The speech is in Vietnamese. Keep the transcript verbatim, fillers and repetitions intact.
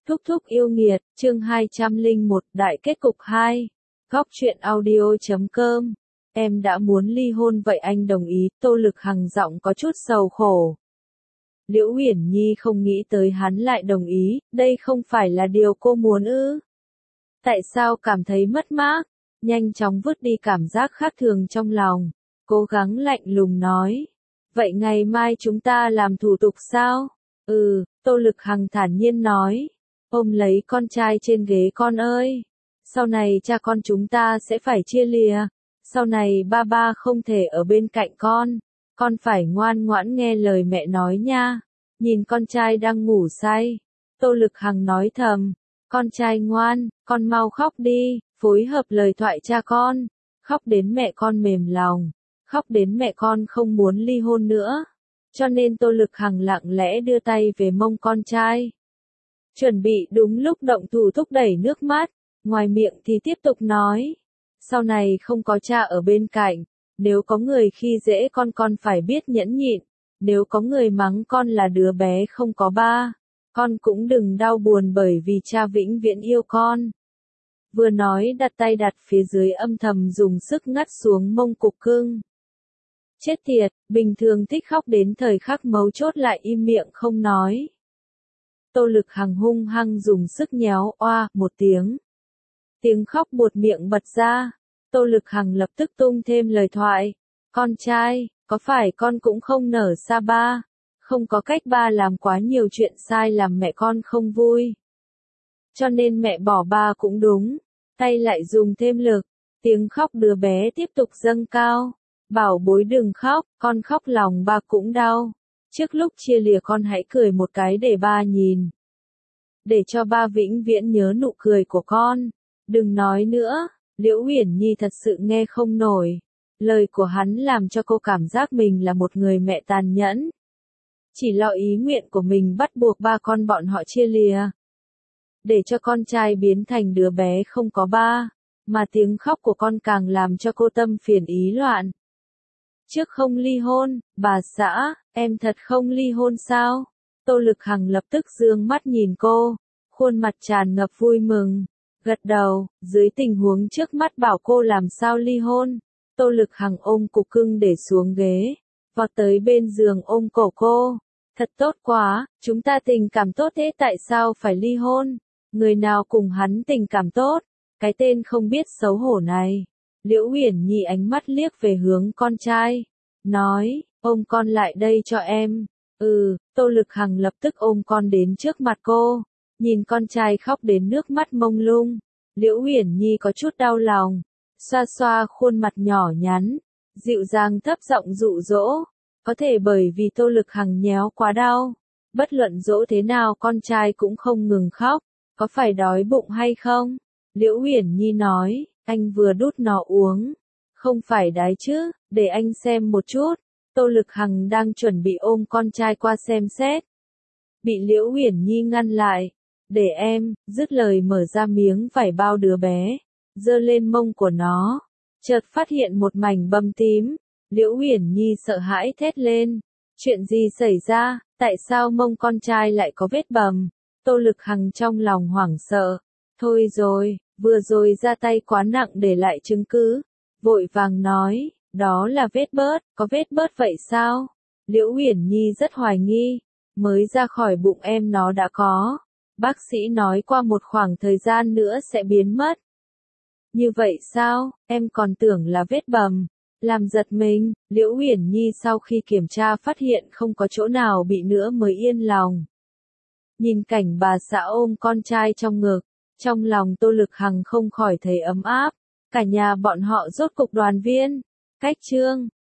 Thúc thúc yêu nghiệt, chương hai trăm lẻ một, đại kết cục hai. Góc truyện audio chấm com. Em đã muốn ly hôn vậy anh đồng ý, Tô Lực Hằng giọng có chút sầu khổ. Liễu Uyển Nhi không nghĩ tới hắn lại đồng ý, đây không phải là điều cô muốn ư. Tại sao cảm thấy mất mát? Nhanh chóng vứt đi cảm giác khác thường trong lòng, cố gắng lạnh lùng nói. Vậy ngày mai chúng ta làm thủ tục sao? Ừ, Tô Lực Hằng thản nhiên nói. Ôm lấy con trai trên ghế con ơi. Sau này cha con chúng ta sẽ phải chia lìa. Sau này ba ba không thể ở bên cạnh con. Con phải ngoan ngoãn nghe lời mẹ nói nha. Nhìn con trai đang ngủ say. Tô Lực Hằng nói thầm. Con trai ngoan, con mau khóc đi, phối hợp lời thoại cha con. Khóc đến mẹ con mềm lòng. Khóc đến mẹ con không muốn ly hôn nữa. Cho nên Tô Lực Hằng lặng lẽ đưa tay về mông con trai. Chuẩn bị đúng lúc động thủ thúc đẩy nước mắt, ngoài miệng thì tiếp tục nói. Sau này không có cha ở bên cạnh, nếu có người khi dễ con con phải biết nhẫn nhịn, nếu có người mắng con là đứa bé không có ba, con cũng đừng đau buồn bởi vì cha vĩnh viễn yêu con. Vừa nói đặt tay đặt phía dưới âm thầm dùng sức ngắt xuống mông cục cưng. Chết tiệt, bình thường thích khóc đến thời khắc mấu chốt lại im miệng không nói. Tô Lực Hằng hung hăng dùng sức nhéo oa một tiếng. Tiếng khóc buột miệng bật ra. Tô Lực Hằng lập tức tung thêm lời thoại. Con trai, có phải con cũng không nở xa ba? Không có cách ba làm quá nhiều chuyện sai làm mẹ con không vui. Cho nên mẹ bỏ ba cũng đúng. Tay lại dùng thêm lực. Tiếng khóc đứa bé tiếp tục dâng cao. Bảo bối đừng khóc, con khóc lòng ba cũng đau. Trước lúc chia lìa con hãy cười một cái để ba nhìn. Để cho ba vĩnh viễn nhớ nụ cười của con. Đừng nói nữa, Liễu Uyển Nhi thật sự nghe không nổi. Lời của hắn làm cho cô cảm giác mình là một người mẹ tàn nhẫn. Chỉ lo ý nguyện của mình bắt buộc ba con bọn họ chia lìa. Để cho con trai biến thành đứa bé không có ba. Mà tiếng khóc của con càng làm cho cô tâm phiền ý loạn. Trước không ly hôn, bà xã, em thật không ly hôn sao? Tô Lực Hằng lập tức dương mắt nhìn cô, khuôn mặt tràn ngập vui mừng, gật đầu, dưới tình huống trước mắt bảo cô làm sao ly hôn. Tô Lực Hằng ôm cục cưng để xuống ghế, vọt tới bên giường ôm cổ cô. Thật tốt quá, chúng ta tình cảm tốt thế tại sao phải ly hôn? Người nào cùng hắn tình cảm tốt? Cái tên không biết xấu hổ này. Liễu Uyển Nhi ánh mắt liếc về hướng con trai, nói, ôm con lại đây cho em. Ừ, Tô Lực Hằng lập tức ôm con đến trước mặt cô, nhìn con trai khóc đến nước mắt mông lung. Liễu Uyển Nhi có chút đau lòng, xoa xoa khuôn mặt nhỏ nhắn, dịu dàng thấp giọng dụ dỗ. Có thể bởi vì Tô Lực Hằng nhéo quá đau, bất luận dỗ thế nào con trai cũng không ngừng khóc. Có phải đói bụng hay không? Liễu Uyển Nhi nói. Anh vừa đút nó uống. Không phải đái chứ, để anh xem một chút. Tô Lực Hằng đang chuẩn bị ôm con trai qua xem xét. Bị Liễu Uyển Nhi ngăn lại. Để em, dứt lời mở ra miếng vải bao đứa bé. Giơ lên mông của nó. Chợt phát hiện một mảnh bầm tím. Liễu Uyển Nhi sợ hãi thét lên. Chuyện gì xảy ra, tại sao mông con trai lại có vết bầm? Tô Lực Hằng trong lòng hoảng sợ. Thôi rồi. Vừa rồi ra tay quá nặng để lại chứng cứ. Vội vàng nói, đó là vết bớt, có vết bớt vậy sao? Liễu Uyển Nhi rất hoài nghi, mới ra khỏi bụng em nó đã có. Bác sĩ nói qua một khoảng thời gian nữa sẽ biến mất. Như vậy sao, em còn tưởng là vết bầm. Làm giật mình, Liễu Uyển Nhi sau khi kiểm tra phát hiện không có chỗ nào bị nữa mới yên lòng. Nhìn cảnh bà xã ôm con trai trong ngực. Trong lòng Tô Lực Hằng không khỏi thấy ấm áp, cả nhà bọn họ rốt cục đoàn viên. Cách chương